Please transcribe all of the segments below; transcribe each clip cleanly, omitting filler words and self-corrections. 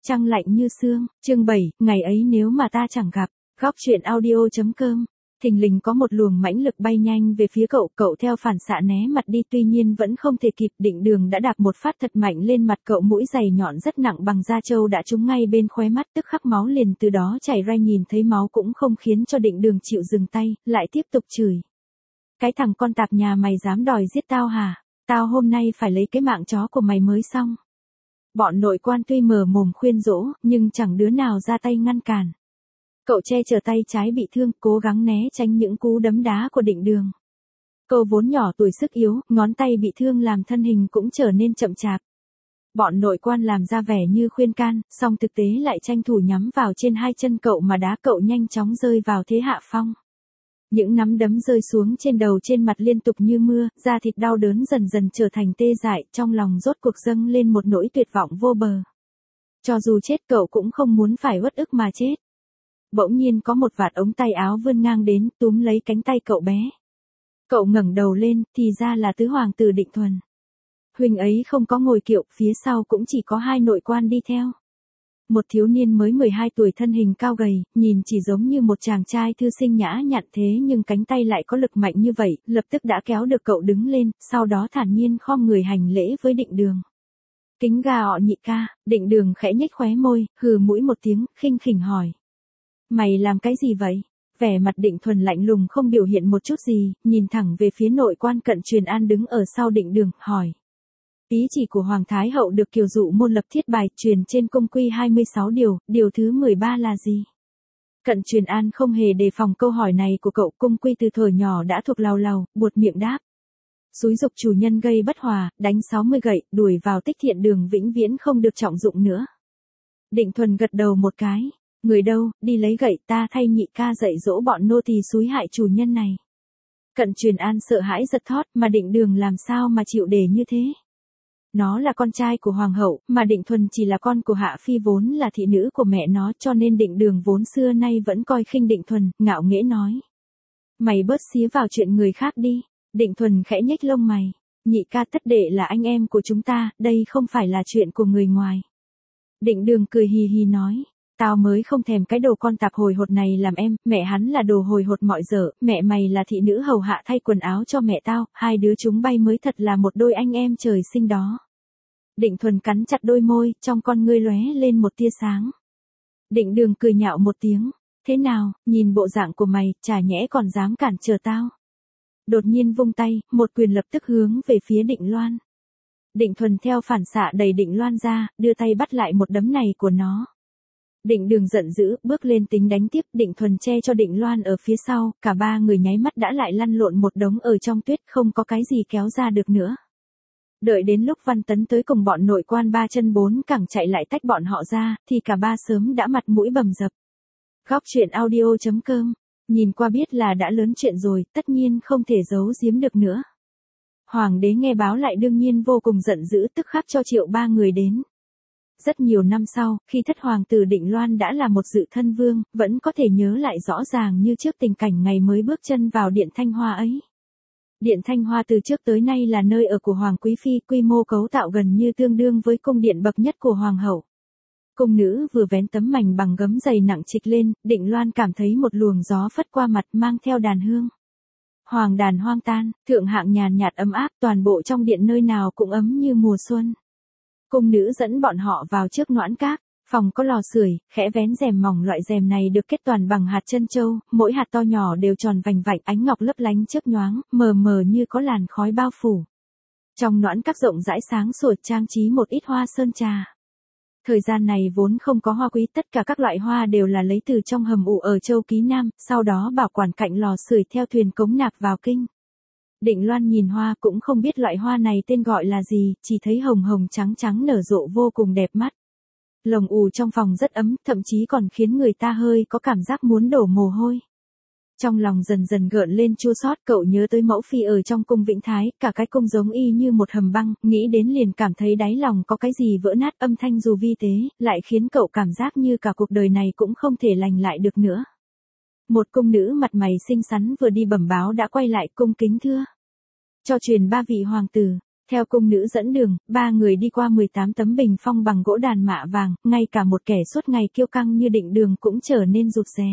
Trăng lạnh như sương, chương 7, ngày ấy nếu mà ta chẳng gặp. Góc truyện audio.com. Thình lình có một luồng mãnh lực bay nhanh về phía cậu, cậu theo phản xạ né mặt đi, tuy nhiên vẫn không thể kịp, Định Đường đã đạp một phát thật mạnh lên mặt cậu, mũi giày nhọn rất nặng bằng da trâu đã trúng ngay bên khóe mắt, tức khắc máu liền từ đó chảy ra, nhìn thấy máu cũng không khiến cho Định Đường chịu dừng tay, lại tiếp tục chửi. Cái thằng con tạp nhà mày dám đòi giết tao hả? Tao hôm nay phải lấy cái mạng chó của mày mới xong. Bọn nội quan tuy mở mồm khuyên dỗ, nhưng chẳng đứa nào ra tay ngăn cản. Cậu che chở tay trái bị thương, cố gắng né tránh những cú đấm đá của Định Đường. Cậu vốn nhỏ tuổi sức yếu, ngón tay bị thương làm thân hình cũng trở nên chậm chạp. Bọn nội quan làm ra vẻ như khuyên can, song thực tế lại tranh thủ nhắm vào trên hai chân cậu mà đá cậu nhanh chóng rơi vào thế hạ phong. Những nắm đấm rơi xuống trên đầu trên mặt liên tục như mưa, da thịt đau đớn dần dần trở thành tê dại, trong lòng rốt cuộc dâng lên một nỗi tuyệt vọng vô bờ. Cho dù chết cậu cũng không muốn phải uất ức mà chết. Bỗng nhiên có một vạt ống tay áo vươn ngang đến, túm lấy cánh tay cậu bé. Cậu ngẩng đầu lên, thì ra là tứ hoàng tử Định Thuần. Huynh ấy không có ngồi kiệu, phía sau cũng chỉ có hai nội quan đi theo. Một thiếu niên mới 12 tuổi, thân hình cao gầy, nhìn chỉ giống như một chàng trai thư sinh nhã nhặn, thế nhưng cánh tay lại có lực mạnh như vậy, lập tức đã kéo được cậu đứng lên, sau đó thản nhiên khom người hành lễ với Định Đường. Kính gà ọ nhị ca. Định Đường khẽ nhếch khóe môi, hừ mũi một tiếng, khinh khỉnh hỏi. Mày làm cái gì vậy? Vẻ mặt Định Thuần lạnh lùng không biểu hiện một chút gì, nhìn thẳng về phía nội quan Cận Truyền An đứng ở sau Định Đường, hỏi. Ý chỉ của Hoàng Thái Hậu được Kiều Dụ môn lập thiết bài truyền trên Cung Quy 26 điều, điều thứ 13 là gì? Cận Truyền An không hề đề phòng câu hỏi này của cậu, Cung Quy từ thuở nhỏ đã thuộc lào lào, buột miệng đáp. Xúi dục chủ nhân gây bất hòa, đánh 60 gậy, đuổi vào Tích Thiện Đường vĩnh viễn không được trọng dụng nữa. Định Thuần gật đầu một cái. Người đâu, đi lấy gậy, ta thay nhị ca dạy dỗ bọn nô tỳ xúi hại chủ nhân này. Cận Truyền An sợ hãi giật thót, mà Định Đường làm sao mà chịu để như thế? Nó là con trai của hoàng hậu, mà Định Thuần chỉ là con của Hạ Phi vốn là thị nữ của mẹ nó, cho nên Định Đường vốn xưa nay vẫn coi khinh Định Thuần, ngạo nghễ nói. Mày bớt xía vào chuyện người khác đi. Định Thuần khẽ nhếch lông mày. Nhị ca thất đệ là anh em của chúng ta, đây không phải là chuyện của người ngoài. Định Đường cười hì hì nói. Tao mới không thèm cái đồ con tạp hồi hột này làm em, mẹ hắn là đồ hồi hột mọi dở, mẹ mày là thị nữ hầu hạ thay quần áo cho mẹ tao, hai đứa chúng bay mới thật là một đôi anh em trời sinh đó. Định Thuần cắn chặt đôi môi, trong con ngươi lóe lên một tia sáng. Định Đường cười nhạo một tiếng, thế nào, nhìn bộ dạng của mày, chả nhẽ còn dám cản trở tao. Đột nhiên vung tay, một quyền lập tức hướng về phía Định Loan. Định Thuần theo phản xạ đẩy Định Loan ra, đưa tay bắt lại một đấm này của nó. Định Đường giận dữ, bước lên tính đánh tiếp, Định Thuần che cho Định Loan ở phía sau, cả ba người nháy mắt đã lại lăn lộn một đống ở trong tuyết, không có cái gì kéo ra được nữa. Đợi đến lúc Văn Tấn tới cùng bọn nội quan ba chân bốn cẳng chạy lại tách bọn họ ra, thì cả ba sớm đã mặt mũi bầm dập. Góc truyện audio.com, nhìn qua biết là đã lớn chuyện rồi, tất nhiên không thể giấu giếm được nữa. Hoàng đế nghe báo lại đương nhiên vô cùng giận dữ, tức khắc cho triệu ba người đến. Rất nhiều năm sau, khi thất hoàng tử Định Loan đã là một dự thân vương, vẫn có thể nhớ lại rõ ràng như trước tình cảnh ngày mới bước chân vào Điện Thanh Hoa ấy. Điện Thanh Hoa từ trước tới nay là nơi ở của Hoàng Quý Phi, quy mô cấu tạo gần như tương đương với cung điện bậc nhất của Hoàng hậu. Cung nữ vừa vén tấm mành bằng gấm dày nặng trịch lên, Định Loan cảm thấy một luồng gió phất qua mặt mang theo đàn hương. Hoàng đàn hoang tan, thượng hạng nhàn nhạt ấm áp, toàn bộ trong điện nơi nào cũng ấm như mùa xuân. Cung nữ dẫn bọn họ vào trước noãn các, phòng có lò sưởi, khẽ vén rèm mỏng, loại rèm này được kết toàn bằng hạt trân châu, mỗi hạt to nhỏ đều tròn vành vạnh, ánh ngọc lấp lánh chớp nhoáng, mờ mờ như có làn khói bao phủ. Trong noãn các rộng rãi sáng sủa, trang trí một ít hoa sơn trà. Thời gian này vốn không có hoa quý, tất cả các loại hoa đều là lấy từ trong hầm ủ ở Châu Ký Nam, sau đó bảo quản cạnh lò sưởi theo thuyền cống nạp vào kinh. Định Loan nhìn hoa cũng không biết loại hoa này tên gọi là gì, chỉ thấy hồng hồng trắng trắng nở rộ vô cùng đẹp mắt. Lồng ù trong phòng rất ấm, thậm chí còn khiến người ta hơi có cảm giác muốn đổ mồ hôi. Trong lòng dần dần gợn lên chua xót, cậu nhớ tới mẫu phi ở trong cung Vĩnh Thái, cả cái cung giống y như một hầm băng, nghĩ đến liền cảm thấy đáy lòng có cái gì vỡ nát, âm thanh dù vi tế, lại khiến cậu cảm giác như cả cuộc đời này cũng không thể lành lại được nữa. Một cung nữ mặt mày xinh xắn vừa đi bẩm báo đã quay lại, cung kính thưa. Cho truyền ba vị hoàng tử. Theo cung nữ dẫn đường, ba người đi qua 18 tấm bình phong bằng gỗ đàn mạ vàng, ngay cả một kẻ suốt ngày kiêu căng như Định Đường cũng trở nên rụt rè.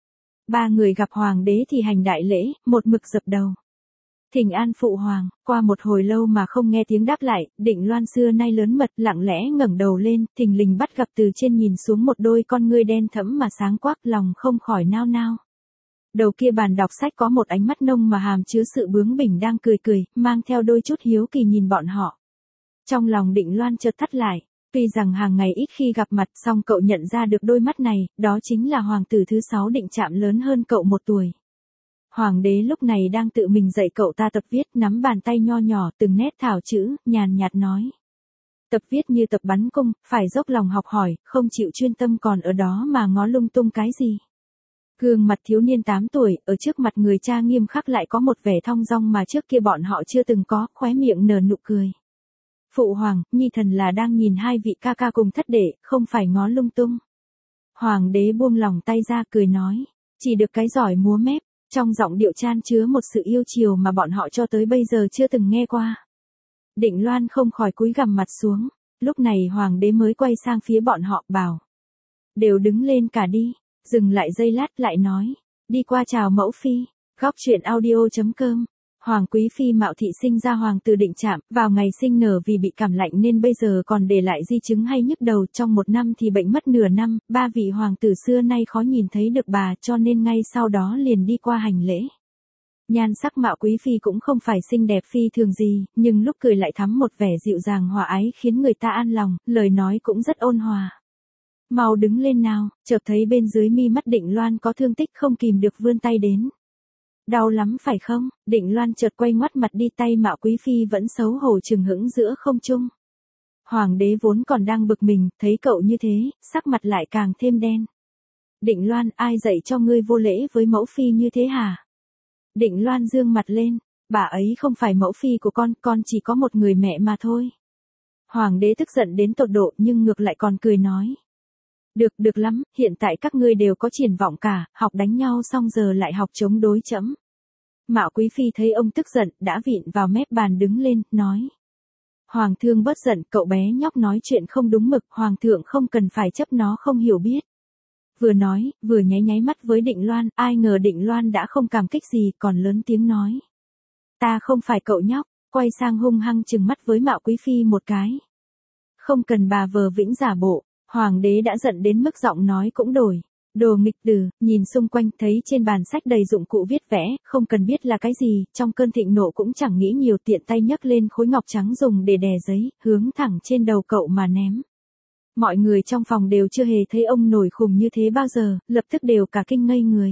Ba người gặp hoàng đế thì hành đại lễ, một mực dập đầu. Thỉnh an phụ hoàng. Qua một hồi lâu mà không nghe tiếng đáp lại, Định Loan xưa nay lớn mật lặng lẽ ngẩng đầu lên, thình lình bắt gặp từ trên nhìn xuống một đôi con ngươi đen thẫm mà sáng quắc, lòng không khỏi nao nao. Đầu kia bàn đọc sách có một ánh mắt nông mà hàm chứa sự bướng bỉnh đang cười cười, mang theo đôi chút hiếu kỳ nhìn bọn họ. Trong lòng Định Loan chợt thắt lại, tuy rằng hàng ngày ít khi gặp mặt, song cậu nhận ra được đôi mắt này, đó chính là hoàng tử thứ 6 Định Trạm lớn hơn cậu 1 tuổi. Hoàng đế lúc này đang tự mình dạy cậu ta tập viết, nắm bàn tay nho nhỏ từng nét thảo chữ, nhàn nhạt nói. Tập viết như tập bắn cung, phải dốc lòng học hỏi, không chịu chuyên tâm còn ở đó mà ngó lung tung cái gì. Gương mặt thiếu niên 8 tuổi, ở trước mặt người cha nghiêm khắc lại có một vẻ thong dong mà trước kia bọn họ chưa từng có, khóe miệng nở nụ cười. Phụ hoàng, nhi thần là đang nhìn hai vị ca ca cùng thất đệ, không phải ngó lung tung. Hoàng đế buông lòng tay ra cười nói, chỉ được cái giỏi múa mép, trong giọng điệu chan chứa một sự yêu chiều mà bọn họ cho tới bây giờ chưa từng nghe qua. Định Loan không khỏi cúi gằm mặt xuống, lúc này hoàng đế mới quay sang phía bọn họ, bảo. Đều đứng lên cả đi, dừng lại giây lát lại nói, đi qua chào mẫu phi. Góc truyện audio.com. Hoàng quý phi Mạo Thị sinh ra hoàng tử Định Trạm, vào ngày sinh nở vì bị cảm lạnh nên bây giờ còn để lại di chứng hay nhức đầu, trong 1 năm thì bệnh mất nửa năm, ba vị hoàng tử xưa nay khó nhìn thấy được bà cho nên ngay sau đó liền đi qua hành lễ. Nhan sắc Mạo quý phi cũng không phải xinh đẹp phi thường gì, nhưng lúc cười lại thắm một vẻ dịu dàng hòa ái khiến người ta an lòng, lời nói cũng rất ôn hòa. Mau đứng lên nào, chợt thấy bên dưới mi mắt Định Loan có thương tích không kìm được vươn tay đến. Đau lắm phải không? Định Loan chợt quay ngoắt mặt đi, tay Mạo quý phi vẫn xấu hổ chừng hững giữa không trung. Hoàng đế vốn còn đang bực mình, thấy cậu như thế, sắc mặt lại càng thêm đen. Định Loan, ai dạy cho ngươi vô lễ với mẫu phi như thế hả? Định Loan dương mặt lên, bà ấy không phải mẫu phi của con chỉ có một người mẹ mà thôi. Hoàng đế tức giận đến tột độ nhưng ngược lại còn cười nói. Được lắm, hiện tại các ngươi đều có triển vọng cả, học đánh nhau xong giờ lại học chống đối trẫm. Mạo quý phi thấy ông tức giận, đã vịn vào mép bàn đứng lên, nói. Hoàng thượng bớt giận, cậu bé nhóc nói chuyện không đúng mực, hoàng thượng không cần phải chấp nó không hiểu biết. Vừa nói, vừa nháy mắt với Định Loan, ai ngờ Định Loan đã không cảm kích gì, còn lớn tiếng nói. Ta không phải cậu nhóc, quay sang hung hăng trừng mắt với Mạo quý phi một cái. Không cần bà vờ vĩnh giả bộ. Hoàng đế đã giận đến mức giọng nói cũng đổi. Đồ nghịch tử, nhìn xung quanh thấy trên bàn sách đầy dụng cụ viết vẽ, không cần biết là cái gì, trong cơn thịnh nộ cũng chẳng nghĩ nhiều, tiện tay nhấc lên khối ngọc trắng dùng để đè giấy, hướng thẳng trên đầu cậu mà ném. Mọi người trong phòng đều chưa hề thấy ông nổi khùng như thế bao giờ, lập tức đều cả kinh ngây người.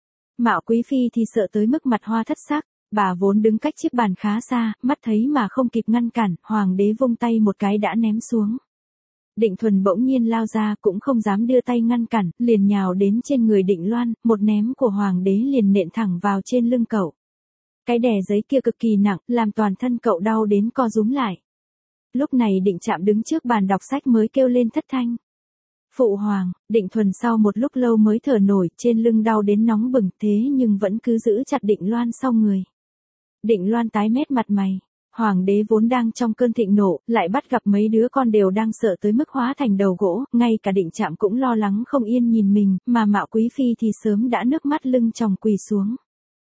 Mạo quý phi thì sợ tới mức mặt hoa thất sắc, bà vốn đứng cách chiếc bàn khá xa, mắt thấy mà không kịp ngăn cản, hoàng đế vung tay một cái đã ném xuống. Định Thuần bỗng nhiên lao ra, cũng không dám đưa tay ngăn cản, liền nhào đến trên người Định Loan, một ném của hoàng đế liền nện thẳng vào trên lưng cậu. Cái đè giấy kia cực kỳ nặng, làm toàn thân cậu đau đến co rúm lại. Lúc này Định Trạm đứng trước bàn đọc sách mới kêu lên thất thanh. Phụ hoàng. Định Thuần sau một lúc lâu mới thở nổi, trên lưng đau đến nóng bừng, thế nhưng vẫn cứ giữ chặt Định Loan sau người. Định Loan tái mét mặt mày. Hoàng đế vốn đang trong cơn thịnh nộ, lại bắt gặp mấy đứa con đều đang sợ tới mức hóa thành đầu gỗ, ngay cả Định Trạm cũng lo lắng không yên nhìn mình, mà Mạo quý phi thì sớm đã nước mắt lưng tròng quỳ xuống.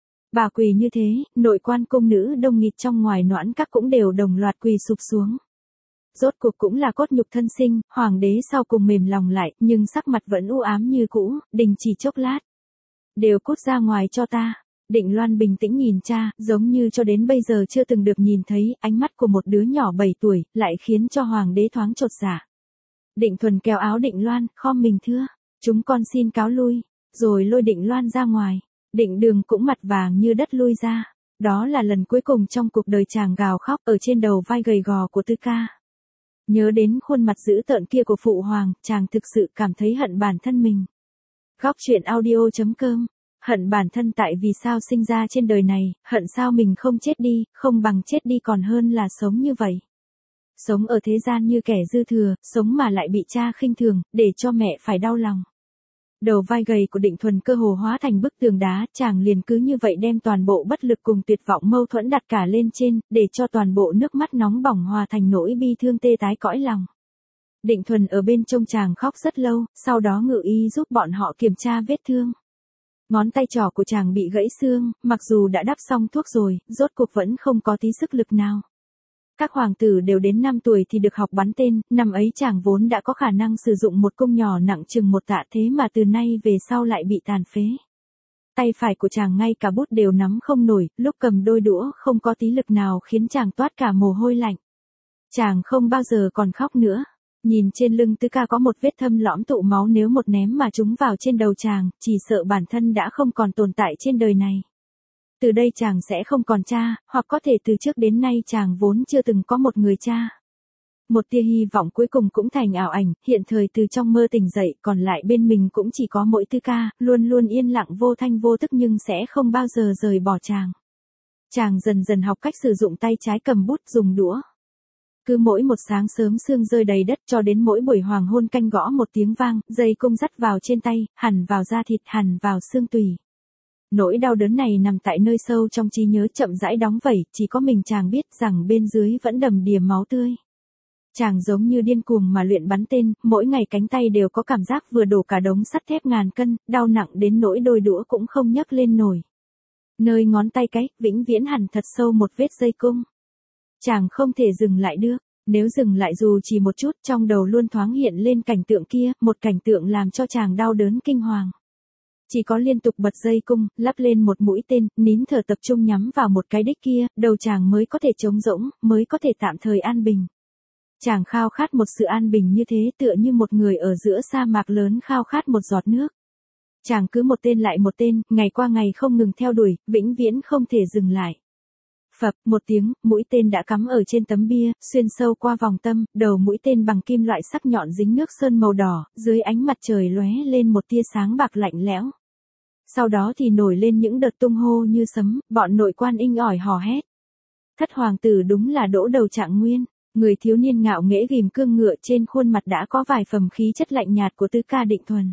Bà quỳ như thế, nội quan cung nữ đông nghịt trong ngoài Noãn Các cũng đều đồng loạt quỳ sụp xuống. Rốt cuộc cũng là cốt nhục thân sinh, hoàng đế sau cùng mềm lòng lại, nhưng sắc mặt vẫn u ám như cũ, đình chỉ chốc lát. Đều cút ra ngoài cho ta. Định Loan bình tĩnh nhìn cha, giống như cho đến bây giờ chưa từng được nhìn thấy, ánh mắt của một đứa nhỏ 7 tuổi, lại khiến cho hoàng đế thoáng chột dạ. Định Thuần kéo áo Định Loan, khom mình thưa, chúng con xin cáo lui, rồi lôi Định Loan ra ngoài. Định Đường cũng mặt vàng như đất lui ra. Đó là lần cuối cùng trong cuộc đời chàng gào khóc ở trên đầu vai gầy gò của Tư Ca. Nhớ đến khuôn mặt dữ tợn kia của phụ hoàng, chàng thực sự cảm thấy hận bản thân mình. Góc truyện audio.com. Hận bản thân tại vì sao sinh ra trên đời này, hận sao mình không chết đi, không bằng chết đi còn hơn là sống như vậy. Sống ở thế gian như kẻ dư thừa, sống mà lại bị cha khinh thường, để cho mẹ phải đau lòng. Đầu vai gầy của Định Thuần cơ hồ hóa thành bức tường đá, chàng liền cứ như vậy đem toàn bộ bất lực cùng tuyệt vọng mâu thuẫn đặt cả lên trên, để cho toàn bộ nước mắt nóng bỏng hòa thành nỗi bi thương tê tái cõi lòng. Định Thuần ở bên trông chàng khóc rất lâu, sau đó ngự y giúp bọn họ kiểm tra vết thương. Ngón tay trỏ của chàng bị gãy xương, mặc dù đã đắp xong thuốc rồi, rốt cuộc vẫn không có tí sức lực nào. Các hoàng tử đều đến 5 tuổi thì được học bắn tên, năm ấy chàng vốn đã có khả năng sử dụng một cung nhỏ nặng chừng 1 tạ, thế mà từ nay về sau lại bị tàn phế. Tay phải của chàng ngay cả bút đều nắm không nổi, lúc cầm đôi đũa không có tí lực nào khiến chàng toát cả mồ hôi lạnh. Chàng không bao giờ còn khóc nữa. Nhìn trên lưng Tứ Ca có một vết thâm lõm tụ máu, nếu một ném mà trúng vào trên đầu chàng, chỉ sợ bản thân đã không còn tồn tại trên đời này. Từ đây chàng sẽ không còn cha, hoặc có thể từ trước đến nay chàng vốn chưa từng có một người cha. Một tia hy vọng cuối cùng cũng thành ảo ảnh, hiện thời từ trong mơ tỉnh dậy, còn lại bên mình cũng chỉ có mỗi Tứ Ca, luôn luôn yên lặng vô thanh vô tức nhưng sẽ không bao giờ rời bỏ chàng. Chàng dần dần học cách sử dụng tay trái cầm bút dùng đũa. Cứ mỗi một sáng sớm sương rơi đầy đất cho đến mỗi buổi hoàng hôn canh gõ một tiếng vang, dây cung dắt vào trên tay, hằn vào da thịt, hằn vào xương tùy. Nỗi đau đớn này nằm tại nơi sâu trong trí nhớ chậm rãi đóng vẩy, chỉ có mình chàng biết rằng bên dưới vẫn đầm đìa máu tươi. Chàng giống như điên cuồng mà luyện bắn tên, mỗi ngày cánh tay đều có cảm giác vừa đổ cả đống sắt thép ngàn cân, đau nặng đến nỗi đôi đũa cũng không nhấc lên nổi. Nơi ngón tay cái, vĩnh viễn hằn thật sâu một vết dây cung. Chàng không thể dừng lại được, nếu dừng lại dù chỉ một chút, trong đầu luôn thoáng hiện lên cảnh tượng kia, một cảnh tượng làm cho chàng đau đớn kinh hoàng. Chỉ có liên tục bật dây cung, lắp lên một mũi tên, nín thở tập trung nhắm vào một cái đích kia, đầu chàng mới có thể trống rỗng, mới có thể tạm thời an bình. Chàng khao khát một sự an bình như thế, tựa như một người ở giữa sa mạc lớn khao khát một giọt nước. Chàng cứ một tên lại một tên, ngày qua ngày không ngừng theo đuổi, vĩnh viễn không thể dừng lại. Phập, một tiếng, mũi tên đã cắm ở trên tấm bia, xuyên sâu qua vòng tâm, đầu mũi tên bằng kim loại sắc nhọn dính nước sơn màu đỏ, dưới ánh mặt trời lóe lên một tia sáng bạc lạnh lẽo. Sau đó thì nổi lên những đợt tung hô như sấm, bọn nội quan inh ỏi hò hét. Thất hoàng tử đúng là đỗ đầu Trạng Nguyên, người thiếu niên ngạo nghễ ghim cương ngựa, trên khuôn mặt đã có vài phẩm khí chất lạnh nhạt của Tứ Ca Định Thuần.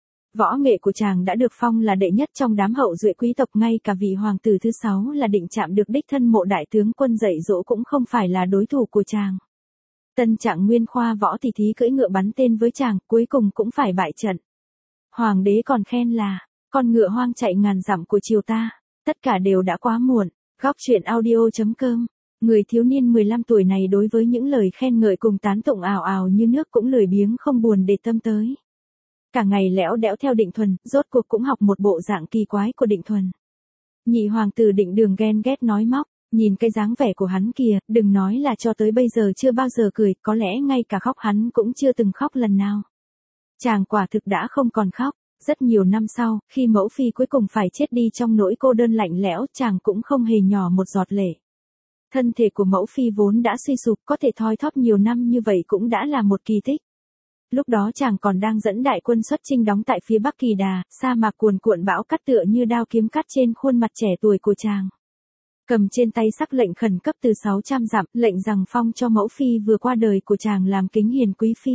Võ nghệ của chàng đã được phong là đệ nhất trong đám hậu duệ quý tộc, ngay cả vị hoàng tử thứ 6 là Định Trạm được đích thân Mộ đại tướng quân dạy dỗ cũng không phải là đối thủ của chàng. Tân Trạng Nguyên khoa võ thì thí cưỡi ngựa bắn tên với chàng, cuối cùng cũng phải bại trận. Hoàng đế còn khen là, con ngựa hoang chạy ngàn dặm của triều ta, tất cả đều đã quá muộn. Góc truyện audio.com. Người thiếu niên 15 tuổi này đối với những lời khen ngợi cùng tán tụng ào ào như nước cũng lười biếng không buồn để tâm tới. Cả ngày lẽo đẽo theo Định Thuần, rốt cuộc cũng học một bộ dạng kỳ quái của Định Thuần. Nhị hoàng tử Định Đường ghen ghét nói móc, nhìn cái dáng vẻ của hắn kìa, đừng nói là cho tới bây giờ chưa bao giờ cười, có lẽ ngay cả khóc hắn cũng chưa từng khóc lần nào. Chàng quả thực đã không còn khóc, rất nhiều năm sau, khi mẫu phi cuối cùng phải chết đi trong nỗi cô đơn lạnh lẽo, chàng cũng không hề nhỏ một giọt lệ. Thân thể của mẫu phi vốn đã suy sụp, có thể thoi thóp nhiều năm như vậy cũng đã là một kỳ tích. Lúc đó chàng còn đang dẫn đại quân xuất chinh đóng tại phía Bắc Kỳ Đà, sa mạc cuồn cuộn bão cát tựa như đao kiếm cắt trên khuôn mặt trẻ tuổi của chàng. Cầm trên tay sắc lệnh khẩn cấp từ 600 dặm, lệnh rằng phong cho mẫu phi vừa qua đời của chàng làm kính hiền quý phi.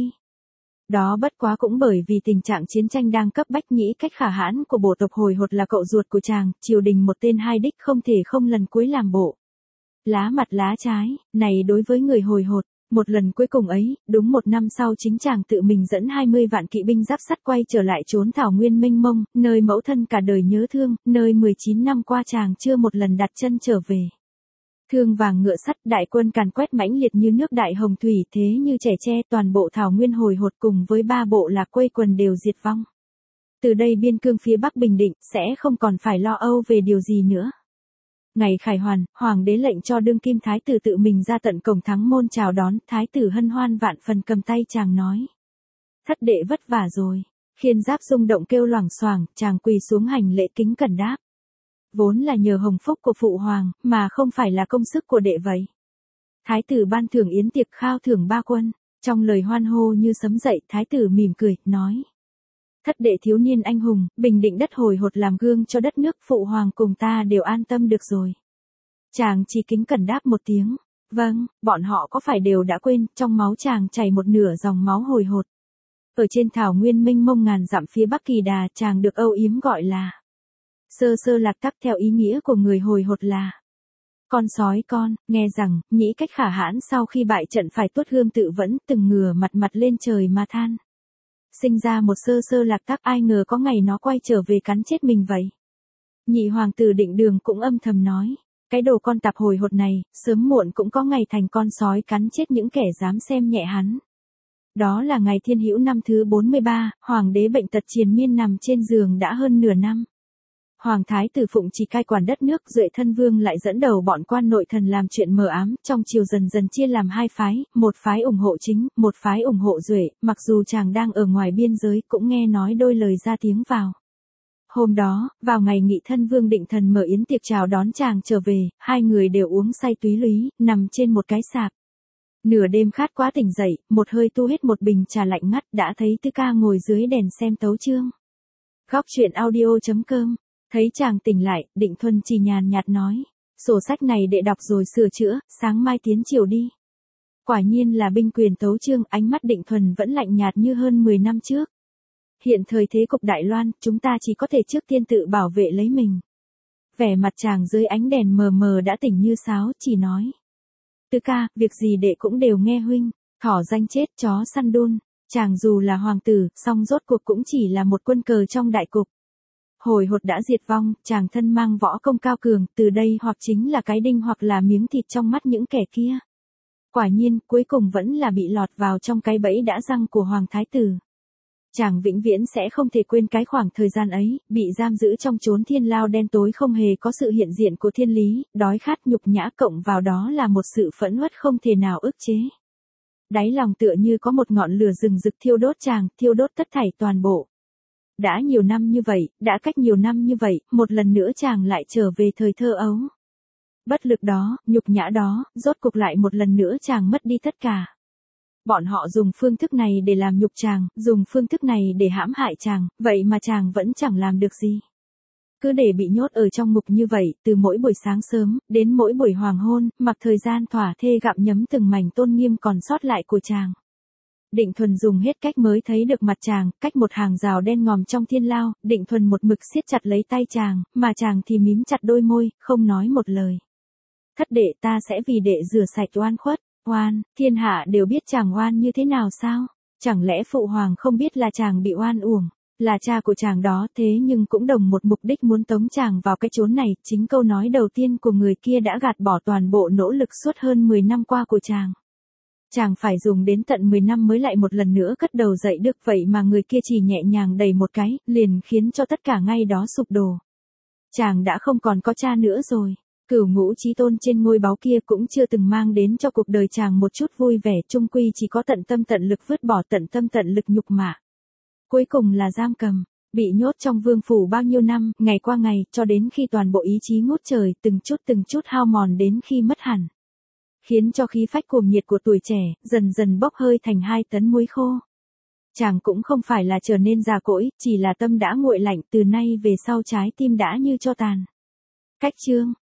Đó bất quá cũng bởi vì tình trạng chiến tranh đang cấp bách, nghĩ cách khả hãn của bộ tộc Hồi Hột là cậu ruột của chàng, triều đình một tên hai đích không thể không lần cuối làm bộ. Lá mặt lá trái, này đối với người Hồi Hột. Một lần cuối cùng ấy, đúng 1 năm sau chính chàng tự mình dẫn 20 vạn kỵ binh giáp sắt quay trở lại chốn thảo nguyên mênh mông, nơi mẫu thân cả đời nhớ thương, nơi 19 năm qua chàng chưa một lần đặt chân trở về. Thương vàng ngựa sắt, đại quân càn quét mãnh liệt như nước đại hồng thủy, thế như trẻ tre, toàn bộ thảo nguyên Hồi Hột cùng với 3 bộ lạc quây quần đều diệt vong. Từ đây biên cương phía Bắc bình định, sẽ không còn phải lo âu về điều gì nữa. Ngày khải hoàn, hoàng đế lệnh cho đương kim thái tử tự mình ra tận cổng thắng môn chào đón, thái tử hân hoan vạn phần cầm tay chàng nói. Thất đệ vất vả rồi. Khiên giáp rung động kêu loảng xoảng, chàng quỳ xuống hành lễ kính cẩn đáp. Vốn là nhờ hồng phúc của phụ hoàng, mà không phải là công sức của đệ vậy. Thái tử ban thưởng yến tiệc khao thưởng 3 quân, trong lời hoan hô như sấm dậy, thái tử mỉm cười, nói. Thất đệ thiếu niên anh hùng, bình định đất Hồi Hột làm gương cho đất nước, phụ hoàng cùng ta đều an tâm được rồi. Chàng chỉ kính cẩn đáp một tiếng. Vâng, bọn họ có phải đều đã quên, trong máu chàng chảy một nửa dòng máu Hồi Hột. Ở trên thảo nguyên mênh mông ngàn dặm phía Bắc Kỳ Đà, chàng được âu yếm gọi là Sơ Sơ Lạc Tắc, theo ý nghĩa của người hồi hột là con sói con. Nghe rằng, Nhĩ Cách Khả Hãn sau khi bại trận phải tuốt gươm tự vẫn, từng ngửa mặt mặt lên trời mà than. Sinh ra một Sơ Sơ Lạc Tắc, ai ngờ có ngày nó quay trở về cắn chết mình vậy. Nhị hoàng tử Định Đường cũng âm thầm nói, cái đồ con tạp hồi hột này, sớm muộn cũng có ngày thành con sói cắn chết những kẻ dám xem nhẹ hắn. Đó là ngày Thiên Hữu năm thứ 43, hoàng đế bệnh tật triền miên nằm trên giường đã hơn nửa năm. Hoàng thái tử Phụng Trì cai quản đất nước, Duệ Thân Vương lại dẫn đầu bọn quan nội thần làm chuyện mờ ám, trong triều dần dần chia làm hai phái, một phái ủng hộ Chính, một phái ủng hộ Duệ, mặc dù chàng đang ở ngoài biên giới cũng nghe nói đôi lời ra tiếng vào. Hôm đó, vào ngày Nghị Thân Vương Định Thần mở yến tiệc chào đón chàng trở về, hai người đều uống say túy lúy, nằm trên một cái sạp. Nửa đêm khát quá tỉnh dậy, một hơi tu hết một bình trà lạnh ngắt, đã thấy Tư Ca ngồi dưới đèn xem tấu chương. Góc truyện audio.com. Thấy chàng tỉnh lại, Định Thuần chỉ nhàn nhạt nói, sổ sách này đệ đọc rồi sửa chữa, sáng mai tiến triều đi. Quả nhiên là binh quyền tấu chương, ánh mắt Định Thuần vẫn lạnh nhạt như hơn 10 năm trước. Hiện thời thế cục Đại Loan, chúng ta chỉ có thể trước tiên tự bảo vệ lấy mình. Vẻ mặt chàng dưới ánh đèn mờ mờ đã tỉnh như sáo, chỉ nói. Tư ca, việc gì đệ cũng đều nghe huynh, thỏ danh chết chó săn đun, chàng dù là hoàng tử, song rốt cuộc cũng chỉ là một quân cờ trong đại cục. Hồi hột đã diệt vong, chàng thân mang võ công cao cường, từ đây hoặc chính là cái đinh hoặc là miếng thịt trong mắt những kẻ kia. Quả nhiên, cuối cùng vẫn là bị lọt vào trong cái bẫy đã răng của hoàng thái tử. Chàng vĩnh viễn sẽ không thể quên cái khoảng thời gian ấy, bị giam giữ trong chốn thiên lao đen tối, không hề có sự hiện diện của thiên lý, đói khát nhục nhã cộng vào đó là một sự phẫn uất không thể nào ức chế. Đáy lòng tựa như có một ngọn lửa rừng rực thiêu đốt chàng, thiêu đốt tất thảy toàn bộ. Đã nhiều năm như vậy, đã cách nhiều năm như vậy, một lần nữa chàng lại trở về thời thơ ấu. Bất lực đó, nhục nhã đó, rốt cục lại một lần nữa chàng mất đi tất cả. Bọn họ dùng phương thức này để làm nhục chàng, dùng phương thức này để hãm hại chàng, vậy mà chàng vẫn chẳng làm được gì. Cứ để bị nhốt ở trong ngục như vậy, từ mỗi buổi sáng sớm, đến mỗi buổi hoàng hôn, mặc thời gian thỏa thê gặm nhấm từng mảnh tôn nghiêm còn sót lại của chàng. Định Thuần dùng hết cách mới thấy được mặt chàng, cách một hàng rào đen ngòm trong thiên lao, Định Thuần một mực siết chặt lấy tay chàng, mà chàng thì mím chặt đôi môi, không nói một lời. Thất đệ, ta sẽ vì đệ rửa sạch oan khuất. Oan, thiên hạ đều biết chàng oan như thế nào sao? Chẳng lẽ phụ hoàng không biết là chàng bị oan uổng, là cha của chàng đó, thế nhưng cũng đồng một mục đích muốn tống chàng vào cái chốn này, chính câu nói đầu tiên của người kia đã gạt bỏ toàn bộ nỗ lực suốt hơn 10 năm qua của chàng. Chàng phải dùng đến tận 10 năm mới lại một lần nữa cất đầu dậy được, vậy mà người kia chỉ nhẹ nhàng đẩy một cái, liền khiến cho tất cả ngay đó sụp đổ. Chàng đã không còn có cha nữa rồi. Cửu Ngũ Chí Tôn trên ngôi báu kia cũng chưa từng mang đến cho cuộc đời chàng một chút vui vẻ, chung quy chỉ có tận tâm tận lực vứt bỏ, tận tâm tận lực nhục mạ. Cuối cùng là giam cầm, bị nhốt trong vương phủ bao nhiêu năm, ngày qua ngày, cho đến khi toàn bộ ý chí ngút trời, từng chút hao mòn đến khi mất hẳn. Khiến cho khí phách cuồng nhiệt của tuổi trẻ, dần dần bốc hơi thành 2 tấn muối khô. Chàng cũng không phải là trở nên già cỗi, chỉ là tâm đã nguội lạnh, từ nay về sau trái tim đã như tro tàn. Cách chương